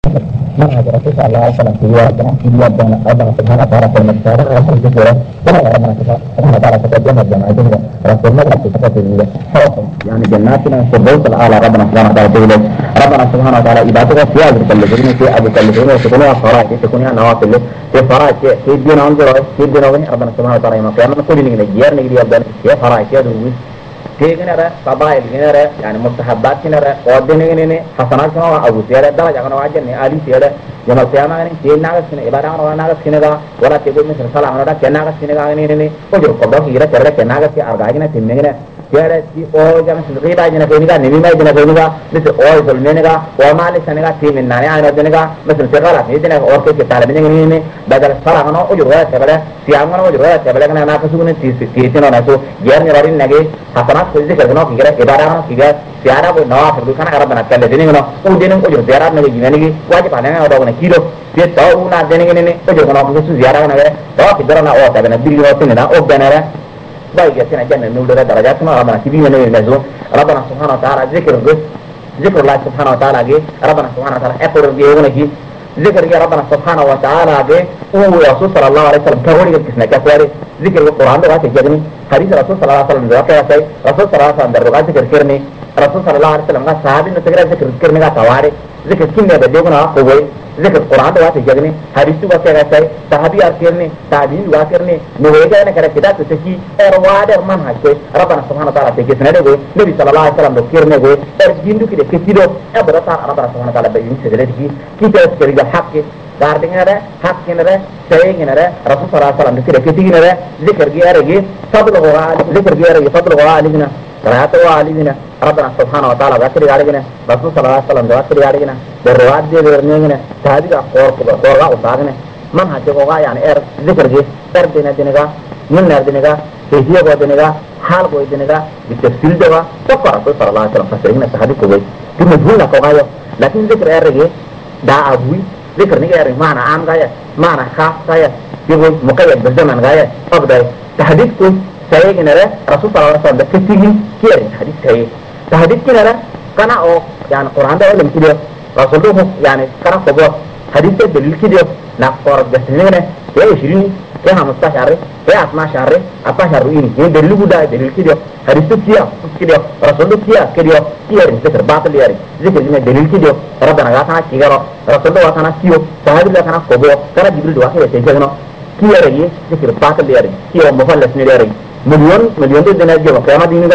منهج الرسول صلى الله عليه وسلم في ربنا في ربنا ربنا سبحانه وتعالى في المختار رسول جزيرة كما ربنا سبحانه وتعالى تقدم الجماعة رسول الله في صفة الحكم يعني جناتنا في البيت الأعلى ربنا سبحانه وتعالى تقول ربنا سبحانه وتعالى إذا تقول في أجل كالذين في أبو كالذين وتكونها فرائك تكونها نوافل في فرائك في الدين أنظر في الدين وين ربنا سبحانه وتعالى يوم القيامة نقول إننا جير نجري أبدان في فرائك يا دوي تيجينا قبائل جينا يعني مستحبات جينا قدنا جينا حسنات كنا أبو سيارة درجة كنا واجد علي سيارة يوم القيامة يعني تيجي ناقص كنا إبادة كنا ناقص كنا دا ولا تقول مثل سلام كنا كنا ناقص كنا كنا وجرو قبضة كيرا كيرا كنا ناقص كي أرجع كنا تيمنا كنا سيارة تي أو جام سلقي جنا كنا نبي ما جنا كنا مثل أو سلمنا كنا ومال سنة تيمنا يعني أنا جنا مثل سيارة جنا أو كي تعلم كنا بدل سلام كنا وجرو سيارة سيام كنا وجرو سيارة كنا ناقص كنا تيسنا ناسو جيرني رارين نجى حسنات ذكر كنا كيرا إبادة كنا كيرا سيارة نوافل كنا ربنا كلا دينه كنا ودينه وجرو سيارة نجى جنا نجى واجب علينا هذا كنا كيلو dia tahu nak dene ini ojo kono ko su ziarah na tahu kidara na o ta bena biri o tinna o benara baik ya tina janna nulu da darajat na rabbana tibi ne mezo rabbana subhanahu wa ta'ala zikr Allah subhanahu wa ta'ala ge rabbana subhanahu wa ta'ala ekor ge wona ki zikr ge rabbana subhanahu wa ta'ala ge o rasul sallallahu alaihi wasallam tawari kisna ka kware zikr Quran da wate jagni hadis rasul sallallahu alaihi wasallam da ka sai rasul sallallahu alaihi wasallam da zikr kirni rasul sallallahu alaihi wasallam ga sahabi ne tagra zikr kirni ga tawari zikr kinne da degona ko boy ذكر القرآن ده واسع جغني حديث ده واسع غساي صحابي أركيرني تابعين واسرني نوهيجا أنا كذا كذا تسكي أرواد منهج كوي ربنا سبحانه وتعالى تكسنا ده كوي نبي صلى الله عليه وسلم ذكرنا كوي أرجيندو كده كتيرو أبرتا ربنا سبحانه وتعالى بيجين سجلة كي كده سجلة حق داردين ده حق كده سيئين ده رسول صلى الله عليه وسلم كده كتير ده ذكر جيارة فضل غوال ذكر جيارة فضل غوال لنا راتوا علينا ربنا سبحانه وتعالى ذكر علينا رسول صلى الله عليه وسلم ذكر علينا بالرواد دي برنينا تهديد قرقة وصاغنا من هاتفوغا يعني ذكر جي دينا دينغا من دينغا كيفية دينغا حال دينغا بالتفصيل دوا تقرأ رسول صلى الله عليه وسلم فسرين التحديث كوي دي مجهولنا كوغايو لكن ذكر جي دا أبوي ذكر نيجي معنى عام غاية معنى خاص غاية يقول مقيد بالزمن غاية أبدا تحديث كوي saya kena Rasul sallallahu alaihi wasallam ketikin kiai hadis saya hadis kena kana o yani Quran da wala kidio Rasul do yani kana ko bo hadis da dalil kidio na qor da tinene ya 20 ya 15 shahre ya 12 shahre apa shahru ini ini dalil buda dalil kidio hadis tu kidio Rasul do kidio zikr batil yari zikr ini dalil kidio rabbana ga kana kigaro Rasul do kana kiyo sahabi da kana ko bo kana jibril do akira sai jagno kiyare zikr batil yari kiyo mufallas ne yari مليون دين الجوا كما ديننا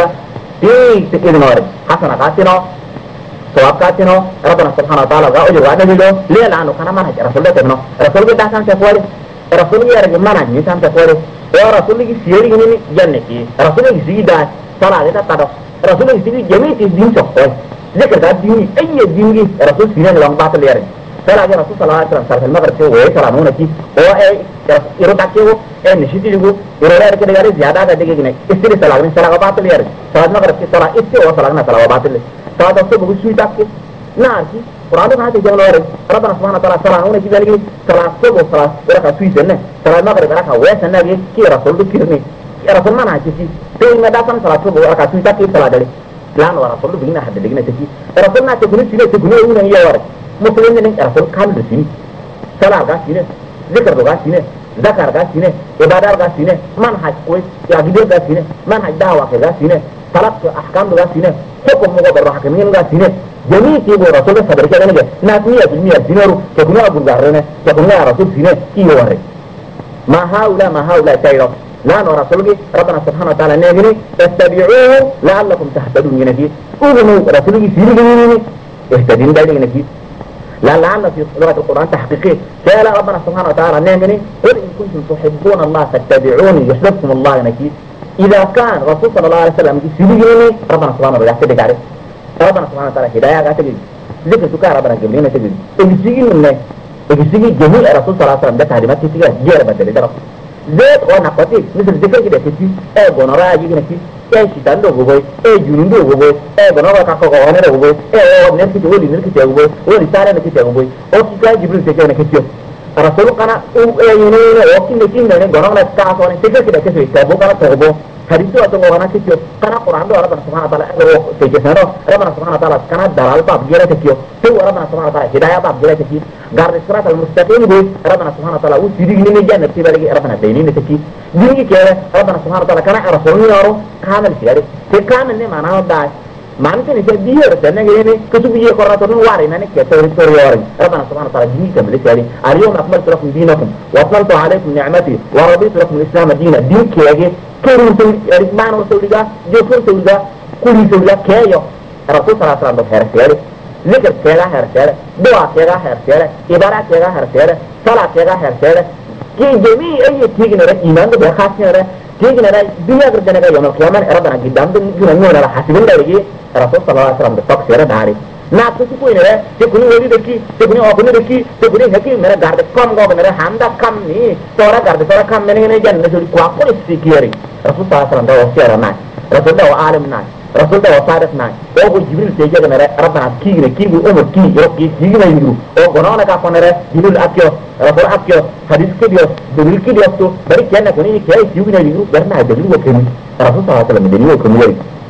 تكين نور حسنا قاتنا سواب قاتنا ربنا سبحانه وتعالى أجر وعده له ليه لأنه كان منهج رسول الله تبنو رسول الله تاسم تقوله رسول الله يرجع منهج نسام تقوله ورسول الله سيري هني جنة رسول الله زيدا صلاة ده تدرس رسول الله سيري جميع الدين سقوله ذكر ده دين أي دين رسول سيري لهم باطل يرجع صلاة رسول صلى الله عليه وسلم صلاة المغرب سوى ويسلامون كي هو يروح كيو نشيتي يقول يروح كده جالس زيادة ده دقيقة كنا استري صلاة باطل ياري صلاة المغرب كي صلاة استري صلاة باطل صلاة الصبح بسوي تاكي ناركي قرآن ما هذا جمله ياري ربنا سبحانه وتعالى صلاة هنا كي بيجي صلاة الصبح صلاة وركع سوي سنة صلاة المغرب ركع ويسنة كي رسول كيرني رسول ما نحكي كي تين ما دافن صلاة الصبح وركع سوي تاكي صلاة داري لان ورسول بيجينا حد دقيقة تكي رسول ما تقولي سنة تقولي هنا يوارد مسلمين رسول كان بسيني صلاة كاسينة ذكر كاسينة ذكر كاسينة عبادة كاسينة منهج كويس يعقيدة كاسينة منهج دعوة كاسينة طلب أحكام كاسينة حكم مقدر حكمين كاسينة جميع كيبو رسول صبر كذا نجى ناس 100% دينارو تكونوا أبو الزهرين تكونوا رسول سينة كي يوارد ما هؤلاء تايرو لا نور رسولك ربنا سبحانه وتعالى نجني اتبعوه لعلكم تهتدون ينجي قولوا رسولك سيني اهتدين دايما ينجي لا لعل في لغة القرآن تحقيقي قال ربنا سبحانه وتعالى نعمني قل إن كنتم تحبون الله فاتبعوني يحببكم الله نكيد إذا كان رسول صلى الله عليه وسلم سيبيني ربنا سبحانه وتعالى يحتدك عليه ربنا سبحانه وتعالى هداية قاتل ذكر سكار ربنا جملين تجد اجسيجي من اجسيجي جميع رسول صلى الله عليه وسلم ده تعليمات كتير جير بدل درس زيت ونقطي مثل ذكر كده كتير بنرى يجي نكيد شيطان ده غوي جنون ده غوي بنرى كاكوغونا ده غوي نفسي تقول لي نفسي تقول ولي سارة نفسي تقول أو كذا جبريل تجي نكتير رسول كنا ينون وكين نكين ده غنى كاسون تجي كده كده تبغى كنا تبغى حديثه أتوقعنا كتير كنا قرآن ده ربنا سبحانه وتعالى تجسنا ربنا سبحانه وتعالى كنا دلال باب جرا تكيو تو ربنا سبحانه وتعالى هداية باب جرا تكي غار الصراط المستقيم بس ربنا سبحانه وتعالى وسيدي من جنة تبارك ربنا دينين تكي ديني كذا ربنا سبحانه وتعالى كنا رسولنا يارو كامل كذا كامل نه معناه ده معناته نسيت ديه رسالنا كذا كتبيه قراتنا واري نانك كتير واري ربنا سبحانه وتعالى ديني كمل كذا اليوم أكملت لكم دينكم وأكملت عليكم نعمتي ورضيت لكم الإسلام دينا دين كذا كريم سوري ما نو سوري جا جوفر سوري جا كوري سوري جا كيا الرسول صلى الله عليه وسلم بخير سيره ذكر كذا خير سيره دعاء كذا خير سيره عبادة كذا خير سيره صلاة كذا خير سيره كي جميع أي شيء نرى إيمان ده بخاص نرى شيء نرى دنيا كردنا كيا يوم القيامة ربنا قدام ده نجوا نرى حاسبين ده يجي الرسول صلى الله عليه وسلم بفق سيره داري ना तो कोई नहीं है तो कोई वही देखी तो कोई अपने देखी तो कोई है कि मेरा गार्ड कम गो मेरा हमदा कम नहीं तोरा गार्ड तोरा कम मैंने नहीं जानने जो को आपको सीखियरी रसूल सल्लल्लाहु अलैहि वसल्लम वो शेर ना रसूल वो आलिम ना रसूल वो सादिक ना वो जिब्रील तेजे के मेरा रब्बना की उम्र की यो की नहीं यू ओ गुनाह का कौन है जिब्रील आक्यो रसूल आक्यो हदीस के दियो जिब्रील की दियो तो बड़ी क्या ना कोई क्या यू नहीं यू करना है जिब्रील वो केमी रसूल सल्लल्लाहु अलैहि वसल्लम दियो केमी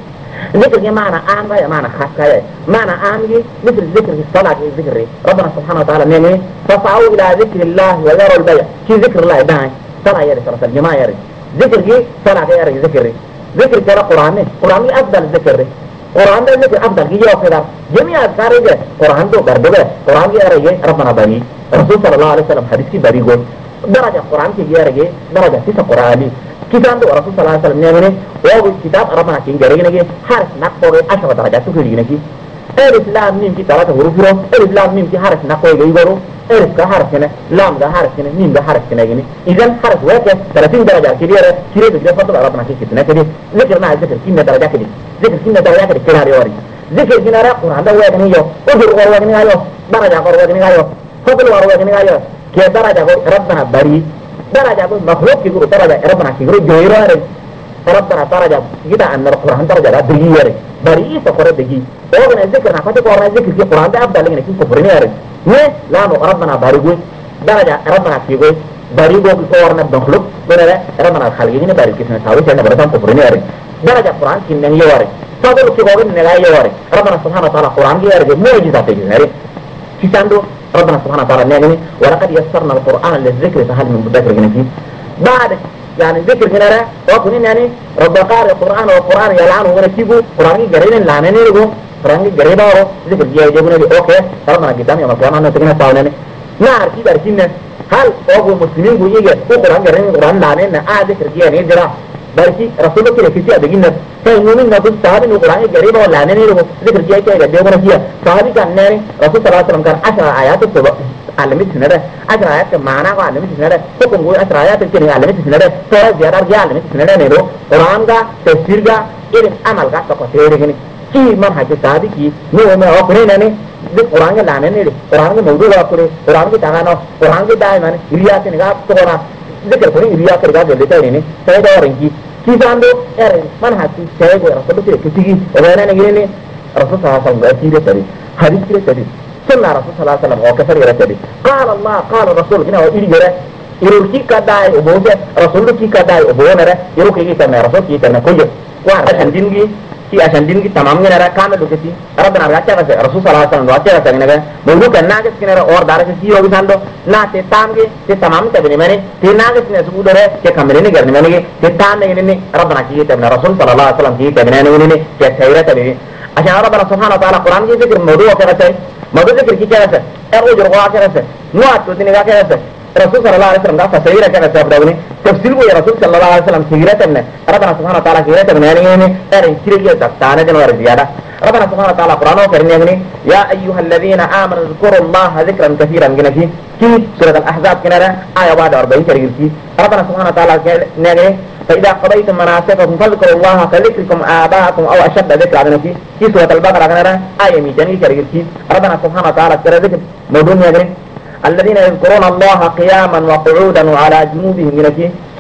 ذكر معنى عام غير معنى خاص غير معنى عام مثل ذكر الصلاة ذكر ربنا سبحانه وتعالى نعمه فصعوا إلى ذكر الله وذروا البيع كي ذكر الله داعي صلاة يري صلاة الجماعة يري ذكر صلاة يري ذكر كلا قرآن أفضل ذكر قرآن ده ذكر أفضل كي يوم كذا جميع أذكار ده قرآن ده برضه قرآن يري ربنا بري رسول صلى الله عليه وسلم حديث كي بري قول درجة قرآن كي يري درجة تسع قرآني كتاب الرسول صلى الله عليه وسلم نعمه وهو كتاب ربنا كين جرينا حرف نقوي 10 درجات تقولين كي ألف لام ميم كي 3 حروف ألف لام ميم كي حرف نقوي يجيبه ألف كحرف هنا لام كحرف هنا ميم كحرف هنا يعني إذا حرف واحد 30 درجة كبيرة كده فضل ربنا كي كتنا كده ذكرنا ذكر كم درجة كده ذكر كم درجة كده كنا ريوري ذكر كنا را قرآن ده واحد نيجو أجر واحد نيجو درجة واحد نيجو فضل واحد نيجو كده درجة ربنا بري درجة مخلوق كيقول درجة ربنا كيقول جويرة ربنا درجة كده أن القرآن درجة لا دقيقة بريء سكر دقيق وأنا ذكر نفسي قرآن ذكر في القرآن ده أفضل لكن كفرني أرد لا ربنا بريء درجة ربنا كيقول بريء بقولنا مخلوق بنا ربنا الخالقين بريء كيسنا سوي شيء نبرة كفرني أرد درجة القرآن كنا يوارد فضل كيقول نلا يوارد ربنا سبحانه وتعالى القرآن يارد معجزات يجنري في سندو ربنا سبحانه وتعالى نعمه ولقد يسرنا القرآن للذكر فهل من مدكر جنفي بعد يعني ذكر هنا وكونين يعني رب قارئ القرآن والقرآن يلعنه ونكيبه قرآن جرينا لعنني له قرآن جريبه ذكر جاي جابونه أوكي ربنا قدام يوم القيامة أنه تكنا ساونني نعرف كيف أركينا هل أبو المسلمين بيجي قرآن جرينا قرآن لعننا ذكر جاي نيجرا بركي رسول الله كذا أدقينا فإنهم نقول صحابي القرآن جريبه ولا عنني له ذكر جاي كذا جابونه فيها صحابي كان ناري رسول الله صلى الله عليه وسلم كان 10 آيات السبع علمت سنده 10 آيات معنا وعلمت سنده حكم قوي 10 آيات الكلمة علمت سنده ترى زيادة رجع علمت سنده نيرو قرآن کا تفسير کا علم عمل کا تقصير كني كي منهج صحابي كي نو ما أقولي ناني قرآن کے لانے نيري قرآن کے موضوع أقولي قرآن کے تانا قرآن کے دائم ماني رياض کے نگاه تقولنا ذكر كوني رياض كرجع جلدي تاني ني سيدا ورنكي كي ساندو منهج سيدا رسول الله كتيجي وبينا نجيني رسول الله صلى الله عليه وسلم حديث كتير سنة رسول صلى الله عليه وسلم وكفر يرتدي قال الله قال الرسول هنا وإلي جرى يروكي كداي أبوه رسول كي كداي أبوه نرى يروكي كي تنا رسول كي تنا كوجو وعشان دينجي كي عشان دينجي تمام نرى كامل دوكتي ربنا رجع بس رسول صلى الله عليه وسلم رجع بس نرى مولو كنا كس كنا اور دارك كي يوم ساندو نا تتامجي تتمام تبني مني تناقص كنا سبود رة ككملين كرني مني تتام نيجي ربنا كي تبنا رسول صلى الله عليه وسلم كي تبنا نيجي كسيرة تبني عشان ربنا سبحانه وتعالى قرآن كي ذكر موضوع كذا مدو ذكر كي كذا أرو جرقوا كذا نوات تودني كذا رسول صلى الله عليه وسلم قال فسيرة كذا سبدوني تفسيره يا رسول صلى الله عليه وسلم سيرة من ربنا سبحانه وتعالى سيرة من يعني أري سيرة تستانة جنوار زيادة ربنا سبحانه وتعالى قرآنه كرني يا أيها الذين آمنوا اذكروا الله ذكرا كثيرا جنكي كي سورة الأحزاب كنا آية 41 كريم ربنا سبحانه وتعالى نجي فإذا قضيتم مناسككم فاذكروا الله كذكركم آباءكم أو أشد ذكر عن نفسي في سورة البقرة كنا آية 200 كريم ربنا سبحانه وتعالى ذكر موضوع الذين يذكرون الله قياما وقعودا وعلى جنوبهم جنكي كي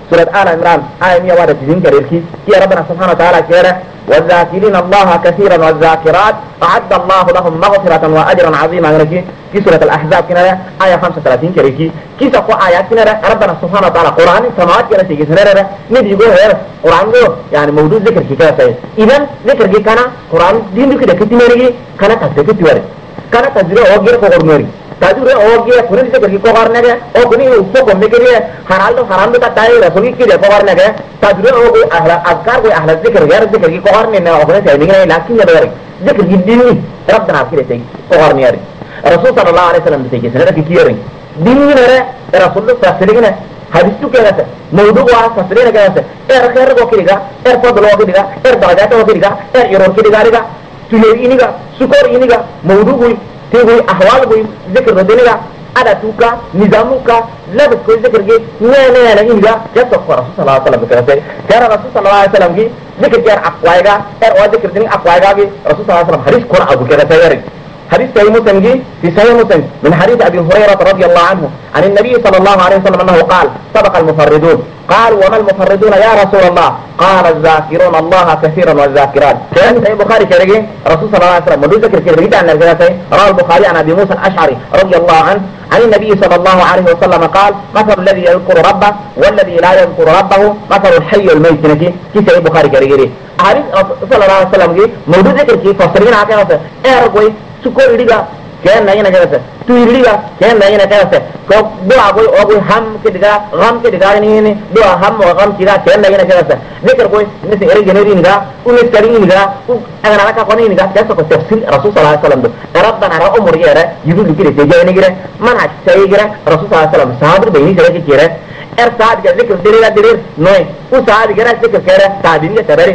سورة آل عمران آية 190 كريركي كي ربنا سبحانه وتعالى كيرا والذاكرين الله كثيرا والذاكرات أعد الله لهم مغفرة وأجرا عظيما في سورة الأحزاب كنا آية 35 كريركي كي سقوا آيات كنا ربنا سبحانه وتعالى قرآن السماوات كنا سيجي سنرى نبي يقول هير قرآن يعني موجود ذكر كي كذا سيد إذا ذكر كي كنا قرآن دين كده كتير كنا تذكر كتير كنا تذكر أوجير كورنوري تجربة أوجيه كوني से करके कोहरने के और कोनी उसको घूमने के लिए हराम तो ताई रसोई की देखो कोहरने के तजरबे हो कोई अहकार कोई अहलत से करके कोहरने ने अपने से नहीं लाकी ने बगैर जिक्र दिन रब बना के रहते कोहरने यार रसूल सल्लल्लाहु अलैहि वसल्लम से किसी ने किया रही दिन में रहे रसूल फसले ने hadis tu kaya se maudu wa fasre ne kaya se khair ko kiriga fadlo ko kiriga darajat ko kiriga iron kiriga riga tule iniga sukor iniga maudu koy تيجي أحوال بوي ذكر ردينها ada tuka nizamuka labis ko zikir ge ne na inga jato ko rasul sallallahu alaihi wasallam kata kara rasul sallallahu alaihi wasallam gi zikir jar aqwaiga wa zikir din aqwaiga gi rasul sallallahu alaihi wasallam hadis qura abu kata sayari حديث صحيح مسلم في صحيح مسلم من حديث أبي هريرة رضي الله عنه عن النبي صلى الله عليه وسلم أنه قال سبق المفردون قال وما المفردون يا رسول الله قال الذاكرون الله كثيرا والذاكرات كان صحيح البخاري كرجي رسول صلى الله عليه وسلم مدو ذكر كرجي عن الرجال رواه البخاري عن أبي موسى الأشعري رضي الله عنه عن النبي صلى الله عليه وسلم قال مثل الذي يذكر ربه والذي لا يذكر ربه مثل الحي والميت نجي في صحيح البخاري كرجي حديث صلى الله عليه وسلم مدو ذكر كي فسرين عكاسه أرجوي سكور إديكا كأن نيجي نكاسة تيريكا كأن نيجي نكاسة كم دعاء أقول هم كديكا غم كديكا إني دعاء هم وغم كذا كأن نيجي نكاسة ذكر كوي مثل إيري جنري نيجا ونسكري نيجا أنا لك أقول نيجا كذا كذا تفسير رسول صلى الله عليه وسلم ربنا على أمور يرى يقول لكير تيجي نيجا من هالشيء يرى رسول صلى الله عليه وسلم صادر بيني جرى كيرة سعد ذكر ديرة دير نوي وسعد جرى ذكر كيرة تابين كتبري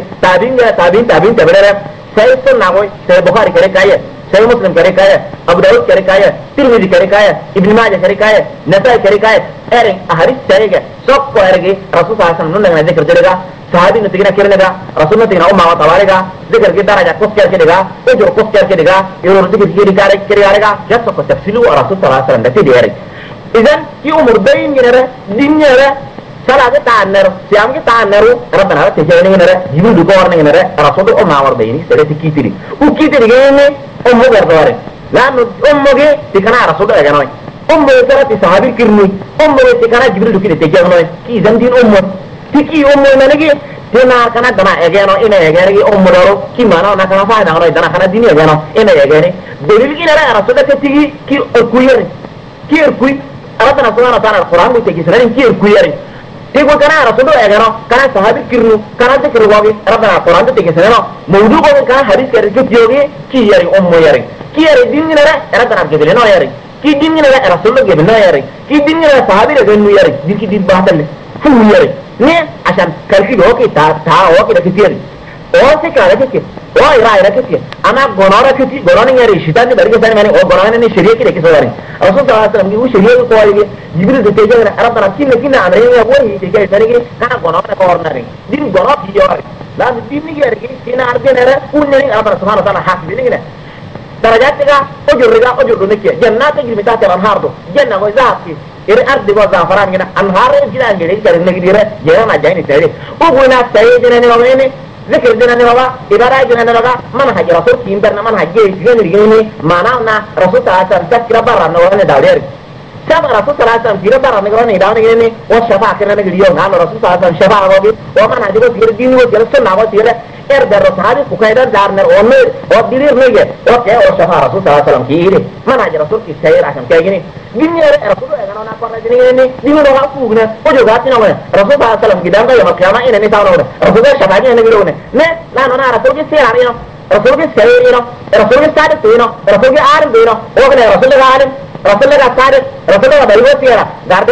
تابين تبري سيد ناوي سيد بخاري كره كايه سيد مسلم كره كايه ابو داود كره كايه ترمذي كره كايه ابن ماجه كره كايه نسائي كره كايه ارين احاديث سيجه سب كورغي رسول صلى الله عليه وسلم نن ذكر ديرغا صحابي نتينا كيرنغا رسول نتينا امه وتوارغا ذكر كي درجه كوس كيرغا اجر كوس كيرغا يور ذكر كيرغا جس کو تفصيل رسول صلى الله عليه وسلم دتي ديري اذا في امور بين جنره دينره سلام تانر سيام كي تانر ربنا هذا تجاني نره يبي دكور نره رسول الله ما بيني سرتي كيتري وكيتري جيني أمه بردواره لأنه أمه جي تكنا رسول الله جنوي أمه ترى تسابير كرني أمه تكنا جبريل كده تجانوي كي زندين أمه تكي أمه منجي تنا كنا دنا أجانو إنا أجاني أمه دارو كي مانا نكنا فاهم أنا دنا كنا ديني أجانو إنا أجاني دليل كي نرى رسول الله تيجي كي أركويري كي أركوي ربنا سبحانه وتعالى القرآن بيتجي سنين كي أركويري تيجوا كنا رسول الله أجانو كنا صحابي كرنو كنا ذكر واقعي ربنا القرآن بيتجي سنين موضوع كنا حديث كريك تيجي كي ياري أمه ياري كي ياري دين نرى ربنا بيجي لنا ياري كي دين نرى رسول الله بيجي لنا ياري كي دين نرى صحابي رجعنا ياري دين كي دين بحثنا فو ياري نه عشان كريك هو كي تا هو كي ركيتيري هو سكارة كي هو إيرا كي أنا غنارة كي غنارة ياري شيطان دي بريء سامي أو غنارة نه شريعة كي ركيسواري رسول الله صلى الله عليه وسلم वो शरीर को आएगी जिब्रील देते जाएगा अरब तरह की लेकिन आने में वो ही देखे करेंगे कहाँ गुनाह करना नहीं दिन गुनाह किया है लास्ट दिन नहीं करेंगे दिन आर्थिक नहीं है उन नहीं अरब सुभान अल्लाह हाथ देंगे ना درجات का أجر نكية جنات تجري من تحت الأنهار دو جنة وزاف की إيه أرض وزعفران كنا أنهار كذا عندنا كذا كذا جيران أجاين تري وقولنا تري جنة نبغى ذكر جنة نبغى إبارة جنة نبغى من هاج رسول كيم برنا من هاج جين رجيني مانعنا رسول تعالى سكر برا نورنا داير سبب رسول صلى الله عليه وسلم كيرا برا نقولنا يداون يجيني والشفاعة كنا نقوليون نعم رسول صلى الله عليه وسلم شفاعة ربي ومن هاج يقول كير دين وكير سنة وكير در رسالة كوكايدر دارنا ومر ودير نيجي وكيا وشفاعة رسول صلى الله عليه وسلم كيري من هاج رسول كي سير عشان كيا جيني دنيا رسول الله أنا نقول جيني دنيا نوع فوقنا وجواتنا وين رسول صلى الله عليه وسلم كده يوم القيامة إن نساء وين رسول الله شفاعة إن نقولونه لا أنا رسول كي سير علينا رسول كي سيرنا رسول كي سادة سيرنا رسول كي عارف دينا وكنا رسول الله عارف رسول الله سادة رسول الله بيروت سيرنا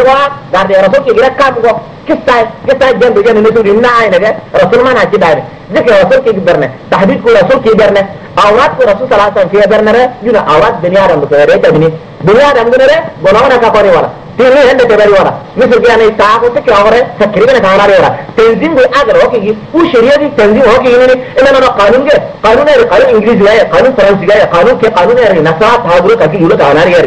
غارد رسول كي غير كام كو كستا جنب جنب نسول إننا عينه رسول ما نحكي دايره ذكر رسول كي برنا تحديد كل رسول كي برنا أوراد رسول صلى الله عليه وسلم كي برنا جونا أوراد دنيا رم بكرة تبني دنيا رم بكرة بناونا كباري ولا تيني هند تباري ولا مثل كي أنا إستاق وتكي أورة تقريبا كهاناري ولا تنظيم بي أجر هوكي وشريعة دي تنظيم هوكي إنني إننا أنا قانون كه قانون إنجليزي جاي قانون فرنسي جاي قانون كه قانون نسات هاغرو كذي يقولوا كهاناري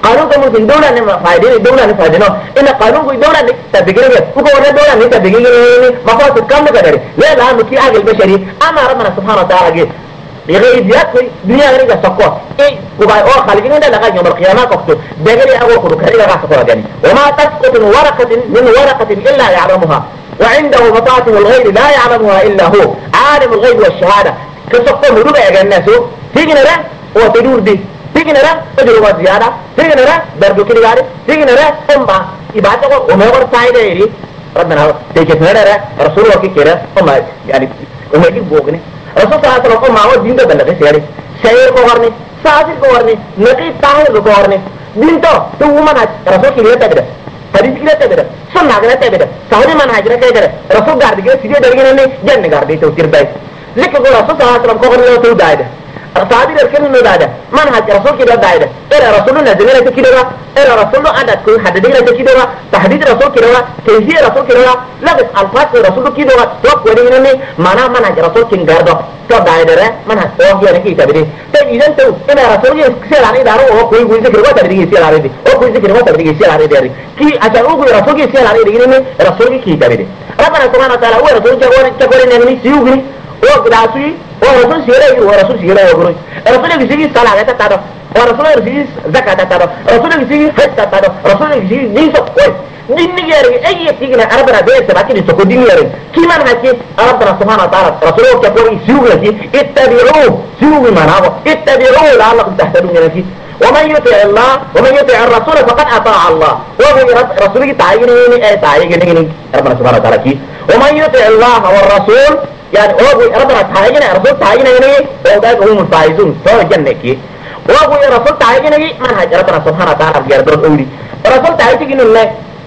قانون كممكن دولة إن فايدين دولة إن فايدينه إن قانون كوي دولة إن تبيكينه وكورنا دولة إن تبيكينه ما فاز كم كذا لا لا مكي أجل البشري أما ربنا سبحانه وتعالى جه يغير زياد في دنيا غير سقوط إيه وباي أو خالقين ده لغاية يوم القيامة كفتو دغري أول كرو كري لغاية سقوط يعني وما تسقط من ورقة إلا يعلمها وعنده مفاتيح الغيب لا يعلمها إلا هو عالم الغيب والشهادة كسقط مدوب يا الناس تيجي نرى وتدور دي تيجي نرى تجربة زيادة تيجي نرى برضو كده يعني تيجي نرى أمبا إبادة ومهور سايدة يري ربنا تيجي نرى رسول الله كده أمبا يعني أمبا يبوغني رسول الله صلى الله عليه وسلم هو دين ده بلغه سيري سير كورني ساجد كورني نقي طاهر كورني دين تو منهج رسول كده تبدا حديث كده تبدا سنة كده تبدا سهل منهج كده رسول غارد كده سيدي درجه نه جن غارد تو تير باي لك رسول الله صلى الله عليه وسلم كورني تو دايده صحابي دركن انه دايده منهج رسول كده دايده ايه رسول نزل كده ايه رسول عدد كل حدد كده تحديد رسول كده كيفيه رسول كده لبس الفاظ رسول كده وقت ودينني معنا منهج رسول كين غاردو تو دايده منهج او هي نكي تبدي طيب اذا انت انا رسول يسال عليه دارو او كوي ذكر وقت تبدي يسال عليه او كوي ذكر وقت تبدي يسال عليه داري كي اجل او رسول يسال عليه دينني رسول كي تبدي ربنا سبحانه وتعالى هو رسول جاور نمني سيوغني او غداسي ورسول سيره ورسول سيره يقول رسول يجي صلاه تتادو ورسول يجي زكاه تتادو رسول يجي حج تتادو رسول يجي ديسو كويس دين ياري اي تيجي عربنا بيت باكي تسكو دين ياري كيما نحكي ربنا سبحانه وتعالى رسوله كبر سيوغي اتبعوه سيوغي مناغو اتبعوه لعلكم تهتدون يا ومن يطع الله ومن يطع الرسول فقد اطاع الله وهو رسوله تعينني اي تعينني ربنا سبحانه وتعالى كي ومن يطع الله والرسول يعني هو ربنا تعيننا رسول تعيننا وذلك هم الفائزون سواء الجنة كي وهو رسول تعيننا منهج ربنا سبحانه وتعالى بيردون أولي رسول تعيننا الله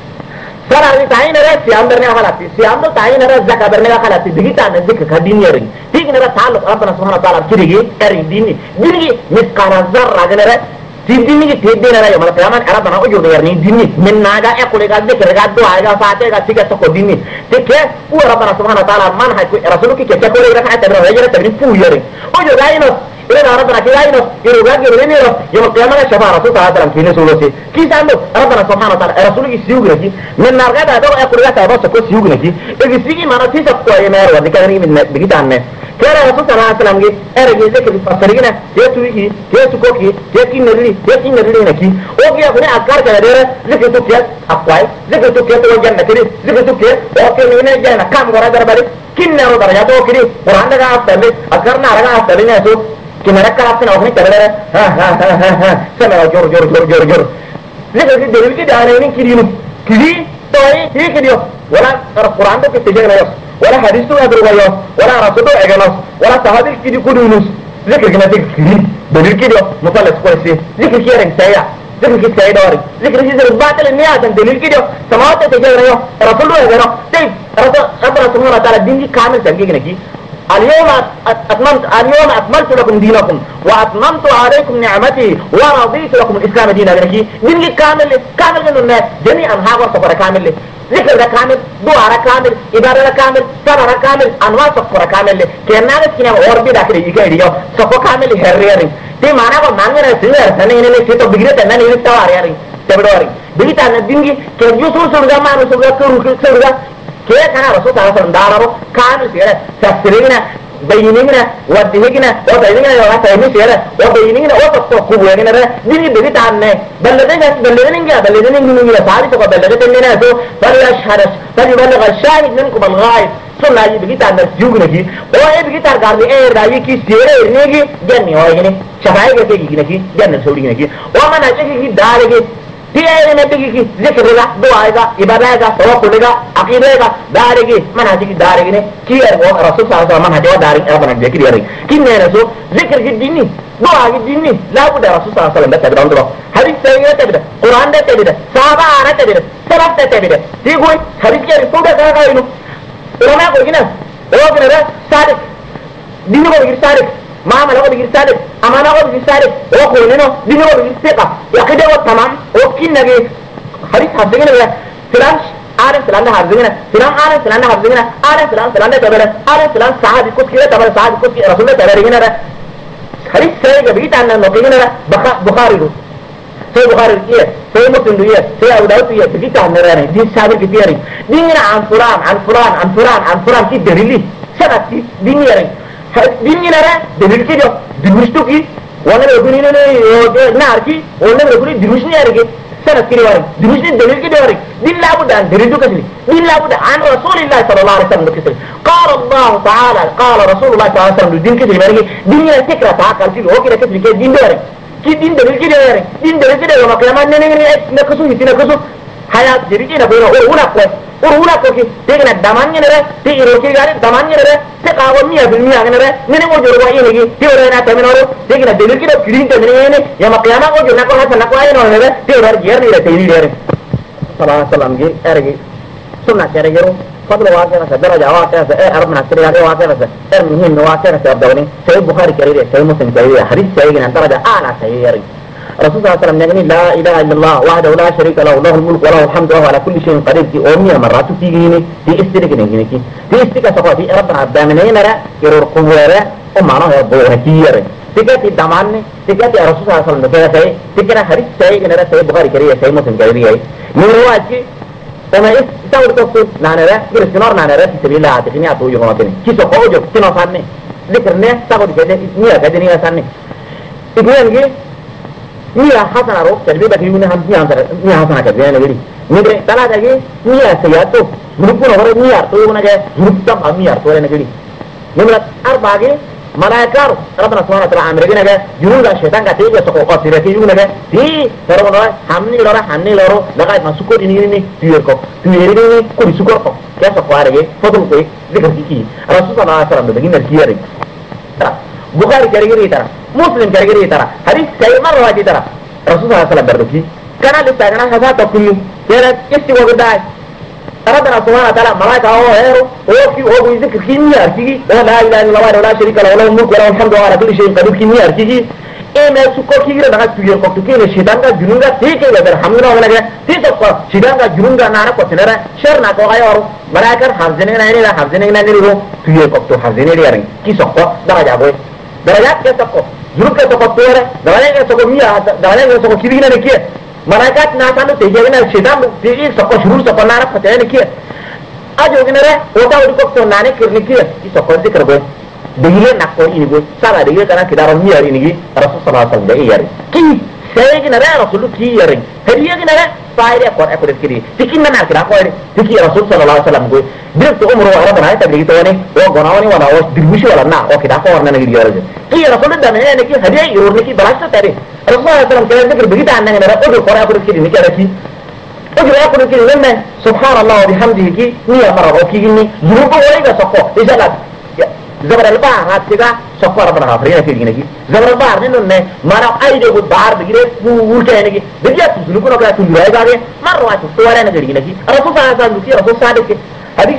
سر هذه تعيننا سيام برنا خلاصي سيام تو تعيننا زكاة برنا خلاصي بقيت عن الزكاة كدين يرين تيجي نرى تعلق ربنا سبحانه وتعالى كريجي كريم ديني مسكان الزر جنرا ديني تيدينا يوم القيامة ربنا أجر يرني ديني من ناجا أقول لك ذكر قد دعاء فاتح قد تيجي تقول ديني تكى هو ربنا سبحانه وتعالى منهج رسولك كي تقول لك حتى تبرر هجرة تبني فو يرين أجر راينو إذا ربنا كذا يروح يرني يوم القيامة شفاعة رسول الله تعالى في نسولته كيس عنده ربنا سبحانه وتعالى رسولك سيوغني من نارجا هذا أقول لك هذا سكوا سيوغني إذا سيجي ما نتيجة قوية ما يروح ذكرني من بقيت عنه كان رسول الله صلى الله عليه وسلم أرجع ذكر فسرنا يسوي يسوكي يكين نرلي نكي أوكي أبني أكار كذا ذكر توكي أقوى ذكر توكي تو جنة كذي ذكر توكي أوكي من جنة كم ورا درباري كين نرو درجة تو كذي ورا نجا أفتلي أكارنا أرجع أفتلي نسو كنا ركّا أفتنا أوكي كذا ها سمع جور ذكر كذي دليل كذي أنا كذي توي هي كذي ولا القرآن ده كتجاه ناس ولا حديث تو أدرو وياه ولا رسول تو أجناس ولا صحابي كذي كودونس ذكر كنا تكذي دليل كذي مثلث كويسي ذكر كيرن سيا ذكر كي سيا داري ذكر كي زر باطل النيات دليل كذي سماوات تجاه ناس رسول تو أجناس طيب ربنا سبحانه وتعالى دين كامل سنجي نكى اليوم أكملت لكم دينكم وأتممت عليكم نعمتي ورضيت لكم الإسلام دينا نكى دين كامل من جميعا هاغر سفر كامل ذكر كامل دعاء كامل إبادة كامل صلاة كامل أنواع سفر كامل كنا نسكنا أوربي داخل يجيء سفر كامل هريرين تي معنا ومانعنا سير سنين ini kita begitu tenan ini tawar ya ring tebdori begitu anak tinggi kejusul surga mana surga كيف كان الرسول صلى الله عليه وسلم دارو كانوا سيرة تفسيرنا بيننا ودهنا وبيننا ولا فهمي سيرة وبيننا وتفقهنا ده دي بيت عنه بلدنا من سعادة تقول بلدنا تو فليبلغ الشاهد منكم الغائب صلى الله بيت عن الزوجنا كي وهي بيت عن قارئ رايي كي سيرة نيجي جنة هاي كني شفاعي كي نيجي جنة سوري نيجي وما نجيك كي دارك تيجي نبيك كي ذكر لك دعاء لك إبادة لك توكل لك عقيدة لك دارك منهج دارك نه كي الرسول صلى الله عليه وسلم منهج دارك أبغى نذكر ياري كي نرسو ذكر الديني دعاء الديني لا بد الرسول صلى الله عليه وسلم بتبدأ عندنا حديث سيئة تبدأ قرآن ده تبدأ صحابة أنا تبدأ سلف تبدأ تيجي حديث كذا فوق ده كذا ulama ko gina o gina da sadik dinu ko gina sadik mama la ko gina sadik amana ko gina sadik o ko ne no dinu ko gina seka ya kide wa tamam o kinna ge hadith hadina ya filan ara filan da hadina filan ara filan da hadina ara filan da tabara ara filan sahabi ko kira tabara sahabi ko rasulullah tabara gina da hadith sai ga bi ta nan no gina da bukhari سي بخاري كيه سي مسلم كيه سي أبو داود كيه بكيت عن نراني دين سابر كتير دين عن فلان عن فلان عن فلان عن فلان كي دليلي سنة دين يرين دين نرى دليل كده دمشتوكي وانا بقولي ناركي وانا بقولي دمشني أرجع سنة كده واري دمشني دليل كده واري دين لابد عن دليل كذي دين لابد عن رسول الله صلى الله عليه وسلم كذي قال الله تعالى قال رسول الله صلى الله عليه وسلم دين كذي واري دين يذكر تعال كذي هو كده كذي دين واري كي دين دليل كده واري دين دليل كده وما كلام نكسو يتي نكسو حياة جريجي نبيه ولا كوكي تيجي ندمانية نرى تيجي روكي غاري دمانية نرى تكاوم مية بالمية نرى نيني مو جروا إيه نيجي تيجي رأينا تمنورو تيجي ندليل كده كريم تمنيه يا ما قيامة مو جرنا كل هذا نقوى إنه نرى تيجي رأي جير نرى تيجي نرى صلى الله عليه وسلم جي أرجع سنة كره جرو فضل واقع نسأ درجة واقع نسأ أربعة نسأ رياض واقع نسأ مهم واقع نسأ أبدوني سيد بخاري كريه سيد مسلم كريه حديث سيد درجة أعلى سيد رسول الله صلى الله عليه وسلم يعني لا إله إلا الله وحده لا شريك له له الملك وله الحمد وهو على كل شيء قدير في أمية مرات تيجيني في استرك نجيني في استرك سقطي ربنا عبدامنين را يرور قوة ومعناه يبغى كير تكاتي دمانة تكاتي رسول الله صلى الله عليه وسلم سيد تكنا حديث سيد نرى سيد بخاري كريه سيد مسلم كريه نرواتي وما تقول تقول نانرة كريستيانور نانرة في سبيل الله تكني أتوه يهونتني كيسو قوجو كنا فاني ذكرنا تقول كذا نيا كذا نيا ساني إبراهيم نيا حسنا رو تربية كيونه هم نيا حسنا كذا نقولي نقولي تلا كذا نيا سياتو نقول هذا نيا تو يقولنا كذا نقطة هم نيا تو نقولي نقول أربعة كذا ملاكار ربنا سبحانه وتعالى أمريكا نجا يقول الشيطان كتير سكوا قصيرة كي يقول نجا دي ترى همني لورا لقاعد ما سكور إني تيركو كل سكور كو كيف سكوا رجع فضل كوي ذكر كي رسول الله صلى الله عليه وسلم بيجي نركيه ترى بخاري كريجي ترى مسلم كريجي ترى حديث سيد مرة واحد ترى رسول الله صلى الله عليه وسلم بردوكي كان لسه هذا تقول كذا يستوى قداي ربنا سبحانه وتعالى ملائكة هو هيرو هو بيذكر كيمياء أركيجي لا إله إلا الله ولا شريك له وله الملك وله الحمد وعلى كل شيء قدير كيمياء أركيجي إيه ما سكر كيجي ده تيجي كوكتوكي الشيطان کا جنون کا ٹھیک ہے اگر ہم نہ ہونا ہے ٹھیک ہے شیطان کا جنون کا نارا کو تنرا شر نہ کو غير ملائکہ حافظنے نہیں حافظنے نہیں رو تیے کوکتو حافظنے نہیں کی سکو درجہ بو درجات کے سکو جنون کے سکو تیرے درجے کے سکو میا درجے کے سکو کیوی نے کیے ملائکات نہ سانو تیجے نہ شیطان تیجے سکو شروع سکو نارا پتے نے کیے आज होगनरे ओटा उड़ी को नाने करने की इस कोर्स कर गए दिले नको ini gue salah dia karena kita orang hari ini Rasul sallallahu alaihi wasallam yari ki saya ki nara Rasul ki yari hadiah ki nara faire ko aku dekiri tikin mana kira ko tiki Rasul sallallahu alaihi wasallam gue dia tu umur orang bana ta begitu ne o gonawani wala o dibushi wala na o kita ko warna negeri yari ki Rasul da ne ki hadiah yorne ki balasta tare Rasul sallallahu alaihi wasallam kira dekir begitu anna nara o ko aku dekiri ni kira ki أجل أقول كذي لما سبحان الله وبحمده كي مية مرة وكيني ذنوبه وإذا سقط إذا لا زبر البحر هات كذا سقط ربنا غفرنا في الجنة زبر البحر لأنه ما رأى أي جو البحر بيجي وولكانه كي بيجي ذنوبنا كذا تنجرا إذا مرة واحد سوالنا كذي الجنة الرسول صلى الله عليه وسلم رسول صادق هذه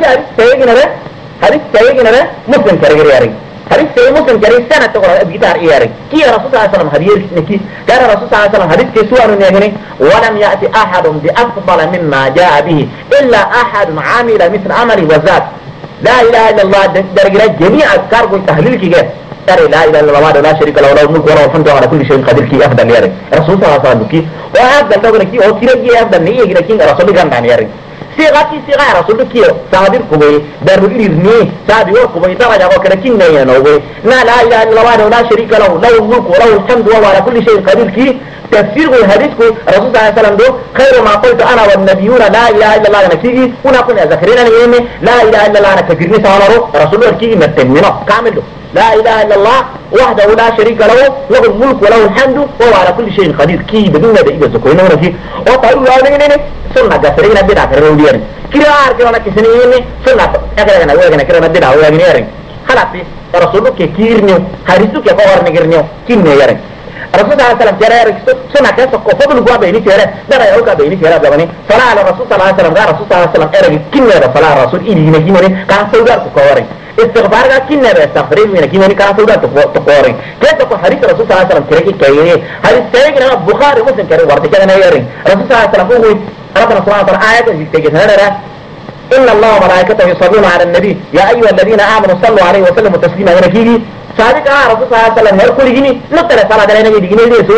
سيجنا مسلم كريجي ياري حديث سيد مسلم كريم سنة تقول بيتار إياري كي رسول الله صلى الله عليه وسلم حديث نكي كان رسول الله صلى الله عليه وسلم حديث كسوار نيجني ولم يأتي أحد بأفضل مما جاء به إلا أحد عامل مثل عمل وزاد لا إله إلا الله درجة جميع أذكار والتهليل كي جاء ترى لا إله إلا الله لا شريك له وله الملك وله الحمد على كل شيء قدير كي أفضل ياري رسول الله صلى الله عليه وسلم كي وأفضل تقول كي أو كي أفضل نيجي كي رسول الله كان ياري سيغاتي سيغا رسول كيو صادر كوبي دارودي رني صادر كوبي ترى جاكو كده كين نيا نوبي لا اله الا الله ولا شريك له له الملك وله الحمد وهو على كل شيء قدير كي تفسير الحديث كو رسول الله صلى الله عليه وسلم دو خير ما قلت انا والنبيون لا اله الا الله نكفي كنا كنا ذكرنا نيمه لا اله الا الله نكفيني سوالو رسول الله كي نتمنو كامل لا اله الا الله وحده لا شريك له له الملك وله الحمد وهو على كل شيء قدير كي بدون ده يبقى زكوينا ونفي وطيب الله سنة قصرين بدأ كروديان كده أركضنا كسنين سنة أكيد أنا كده بدأ وياكنيارين خلاص رسولك كيرنيو حريصك كفار نكرنيو كين يارين رسول الله صلى الله عليه وسلم جرى سنة كذا كفار الجواب بيني كذا ده يوكا بيني كذا بمني صلاة على الرسول صلى الله عليه وسلم قال رسول صلى الله عليه وسلم أرجع كين هذا صلاة الرسول إلي نجيمني كان سودار كفارين استغفار کا کن ہے استغفار میں کہ میں نے کہا سودا تو قوریں کہتے کو حدیث رسول صلی اللہ علیہ وسلم کہ کہے حدیث صحیح کہ بخاری مسلم کرے ورتے کہ نہیں رہی رسول صلی اللہ علیہ وسلم کو ربنا سبحانه وتعالى آية تجسنا إن الله وملائكته يصلون على النبي يا أيها الذين آمنوا صلوا عليه وسلموا تسليما هنا كيجي صادق رسول صلى الله عليه وسلم هل كل جني نتر صلاة على النبي دينه ليسو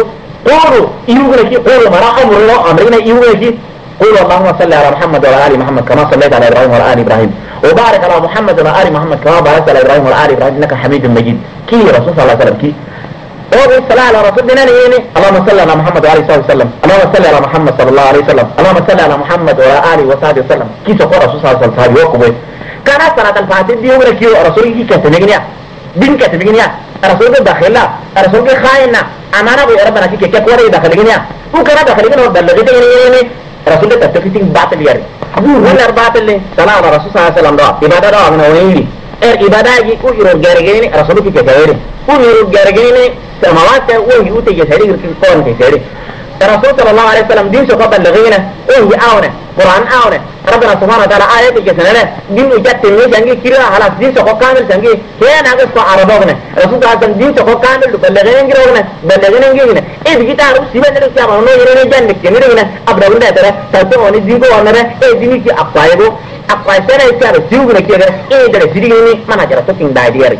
قولوا يوغنكي قولوا مرا أمرنا يوغنكي قولوا اللهم صل على محمد وعلى آل محمد كما صليت على إبراهيم وعلى آل إبراهيم وبارك على محمد وعلى آل محمد كما باركت على إبراهيم وعلى آل إبراهيم إنك حميد مجيد كي رسول صلى الله عليه وسلم كي وقال الصلاة على رسول ديناني اللهم صل على محمد وعلى آله وسلم اللهم صل على محمد صلى الله عليه وسلم اللهم صل على محمد وعلى آله وصحبه وسلم كي سقوا رسول صلى الله عليه وسلم يوقف كان صلاة الفاتحة دي يوغنكي رسول كي كتبينيا دين كتبينيا رسول داخلنا رسول خايننا أمانة ربنا كي كوري داخلينيا وكان داخلينيا وبلغتيني رسول تتفتين باطل ياري ولا باطل لي صلاة على رسول صلى الله عليه وسلم دعا إبادة دعا من ويني إبادة يجي ويرو جارجيني رسول كي كتيري ويرو جارجيني سماوات وهي أوتي جسري كون كسري رسول صلى الله عليه وسلم دين سقط اللغينة وهي آونة قرآن آونة ربنا سبحانه وتعالى آيات الجسنة دين وجدت تنمي جنگي كيرا حلاس دين سقط كامل جنگي كيان ناقص کو عربوغنا رسول الله عليه دين سقط كامل بلغين جروغنا بلغين جنگينا إذ كتا عرب سيبا نلو سيابا ونو يرين جنگ كنيرنا أبداونا ترى تلتوني دين کو ونرى ديني كي أقايبو أقايسانا يسيابا سيوغنا كيرا دري سيريني مانا جرى توكين داي دياري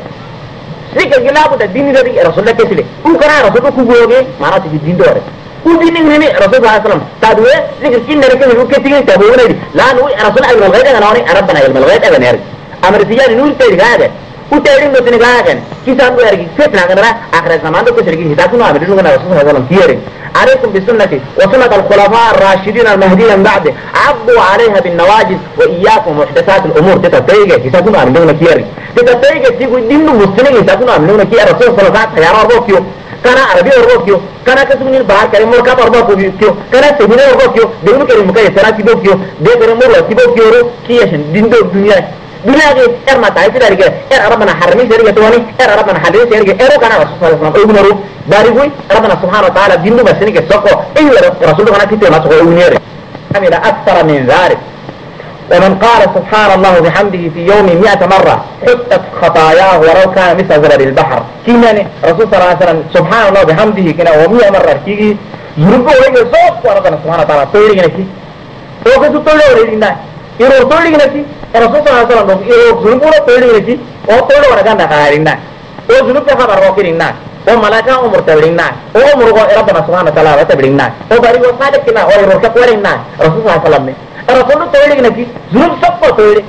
سيكا جلابو دا ديني دا رسول الله كسلي وكنا رسول الله كوبوغي مانا تجي دين دوري ودين ini Rasul SAW tadwe zikir kin dari kan ruke tingin tabu ne la nu Rasul al ghaib ana ni rabbana al ghaib ana ne amr tiyan nu te gaade utering do tini gaade kisan do yargi fetna kana akhir zaman do kusri hidayatu no amri nu Rasul SAW tiyere عليكم بسنتي وسنة الخلفاء الراشدين المهديين من بعد عضوا عليها بالنواجذ وإياكم محدثات الأمور تتتيجي كتاتون عملونا كيري تتتيجي تيجي دين المسلمين كتاتون عملونا كيري رسول صلى الله عليه وسلم يا ربوكيو كان عربي أربوكيو كان كسبني البحر كريم مركب أربوكيو كان سبني أربوكيو دين كريم مكاي سراتي بوكيو ده كريم مركب بوكيو كيشن دين دو الدنيا dunia ke ma tayi dari ke rabbana harami dari ke tuani rabbana hadis dari ke kana rasul sallallahu alaihi wasallam dari gue rabbana subhanahu wa ta'ala dindu basini ke soko rasul kana kita masuk ke unire kami la akthara min dhalik ومن قال سبحان الله وبحمده في يوم 100 مرة حتت خطاياه ولو كان مثل زبد البحر كيماني رسول صلى الله عليه وسلم سبحان الله وبحمده كنا و100 مرة كيجي يربو ويجي صوت وربنا سبحانه وتعالى طيري كنا وكسو طولي وريدنا يرو طولي كنا رسول صلى الله عليه وسلم يرو ذنبولا طولي كنا وطولي ورقان دخارينا وذنوب كخبر روكينا وملاكا أمور تبرينا وأمور ربنا سبحانه وتعالى وتبرينا وباري وصادق كنا ويرو كفورينا رسول صلى الله عليه وسلم رسول طويل نكى ذنوب سبب طويل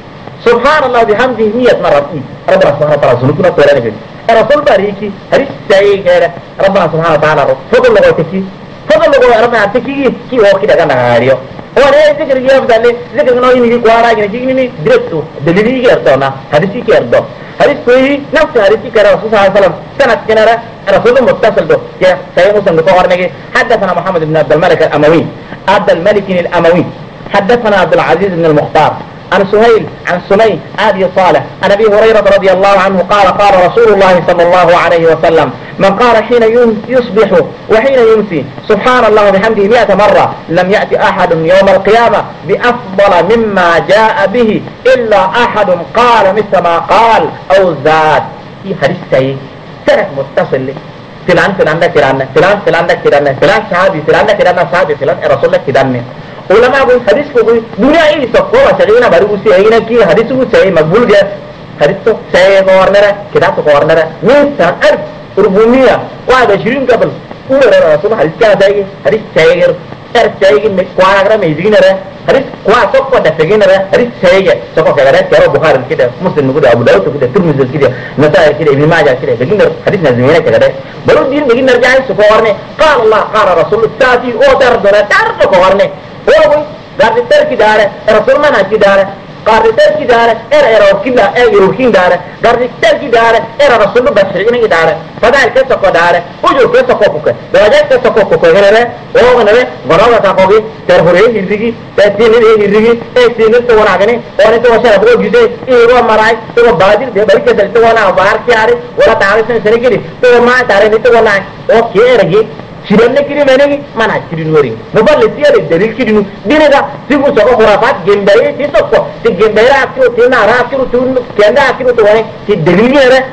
سبحان الله بحمده 100 مرة ربنا سبحانه وتعالى ذنوبنا طويل نكى رسول باريكي هريس سعي غير ربنا سبحانه وتعالى فضل الله تكي فضل الله ربنا تكي كي هو كده كان هاريو وانا ذكر يوم ده ذكر انه يجي قوارا يجي ني درتو دليلي يردونا حديثي يردو حديث كوي نفس حديثي كان رسول صلى الله عليه وسلم سنة كنرا رسول متصل ده يا سيد مسلم بقوارنا حدثنا محمد بن عبد الملك الأموي عبد الملك الأموي حدثنا عبد العزيز بن المختار عن سهيل عن سمي أبي صالح عن أبي هريرة رضي الله عنه قال قال رسول الله صلى الله عليه وسلم من قال حين يصبح وحين يمسي سبحان الله وبحمده 100 مرة لم يأتي أحد يوم القيامة بأفضل مما جاء به إلا أحد قال مثل ما قال أو زاد في حديث سيء سنة متصل فلان فلان ده فلان فلان فلان ده فلان فلان صحابي فلان ده فلان صحابي فلان رسول الله فلان ulama ko hadis ko dunia ini sokko wasagina baru usi aina ki hadis ko say magbul dia hadis to say corner kitab to corner min sa'ar urbumiya wa da shirin kabal umar rasul hadis ka say hadis sayir sayir me kwara gra me diginara hadis kwa sokko da teginara hadis sayir sokko kagara kero bukhari kida muslim ko da abu daud ko da tirmidhi kida nasai kida ibn majah kida diginar hadis nazmina kagara baru din diginar jay sokko warne qala allah qala rasul sati o dar to warne وابو قال تركي داره رسول ما نحكي داره قال تركي داره وكلا يروكين داره قال تركي داره رسول بشرين داره فدال كسكو داره وجو كسكو كوكو درجات كسكو كوكو غيره او غنره غراوه تاكوغي ترهوري هيرغي تتيني هيرغي تيني تو وناغني اون تو وشا بو جيسه ايرو مراي تو بادير دي بركه دل تو وانا بار كياري ولا تعرفين سريكي تو ما تعرفين تو وانا او كيرغي Sidan kiri mana ni mana kiri nuari. Mubal lesiya le dalil kiri nu. Dine ka sifu soko khurafat gembaye ti soko. Ti gembaye akiru ti na akiru tu kenda akiru tu wani ti dalil ni ada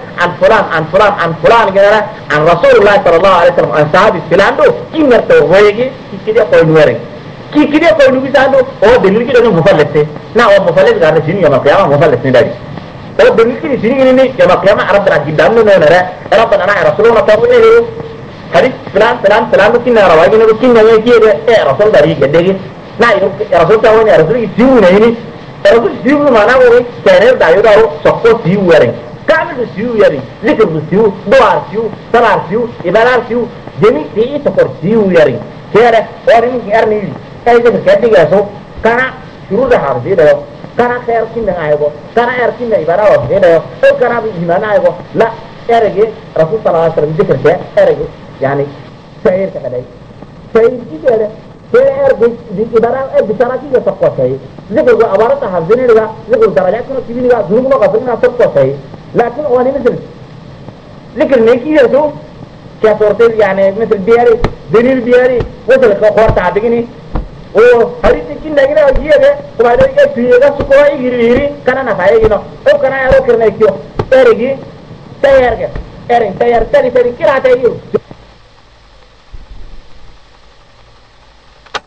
an fulan kena an Rasulullah sallallahu alaihi wasallam an sahabi filando ingat tu hoyegi kiri kau nuari. Kiri kau nu bisa ando oh dalil kiri nu mubal lesi. Na oh mubal lesi kerana sini yang makya mubal lesi ni dari. Oh dalil kiri sini ni yang makya Arab beragam nu nara Arab nana Rasulullah tahu ni. حديث فلان فلان فلان كنا رواجنا كنا يجي رسول داري كده نا رسول تاوين رسول يسيو نيني رسول يسيو ما أنا وين كأنه دايو دارو سكوا سيو ويرين كامل سيو ويرين ذكر سيو دوار سيو سلار سيو إبادار سيو جميع تيجي سكور سيو ويرين كده أورين كأرني كذا كده كده كنا شروع هارجي ده كنا خير كنا عايبو كنا خير كنا إبادار وده ده أو كنا بإيمان عايبو لا أرجع رسول صلى الله عليه وسلم ذكر ده أرجع يعني سير كذا سير كذا سير بإبادار بسرعة كذا سقوا سير ذكر أبارة حافظين لغا ذكر درجات كنا كذي لغا ذنوب ما قصدنا سقوا سير لكن أواني مثل ذكر نيكي يسوع كصورة يعني مثل بياري دليل بياري وصل خوار تعبيني وهري تكين لكنه أجيه ده تبادل كفيه سقوا يجري كنا نفعيه كنا أو كنا يروح كنا يكيو أرجع تيار كه أرين تيار تري كلا تيار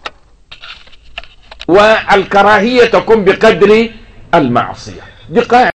والكراهية تكون بقدر المعصية. دي قاعدة.